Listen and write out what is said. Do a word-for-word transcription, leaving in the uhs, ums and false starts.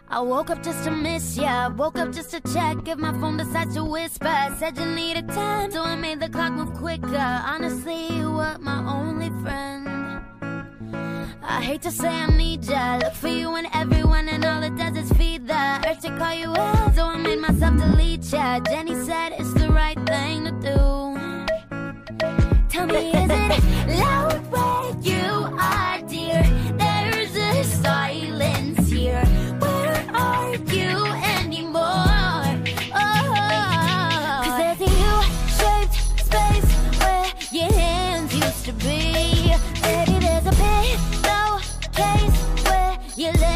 I woke up just to miss ya. Woke up just to check if my phone decides to whisper. Said you needed time, so I made the clock move quicker. Honestly, you were my only friend. I hate to say I need ya. Look for you and everyone, and all it does is feed the urge to call you out, so I made myself delete ya. Jenny said it's the right thing to do. Tell me, is it loud where you are, dear? There's a silence here. Where are you anymore? Oh, 'cause there's a U-shaped space where your hands used to be. Baby, there's a pillowcase where you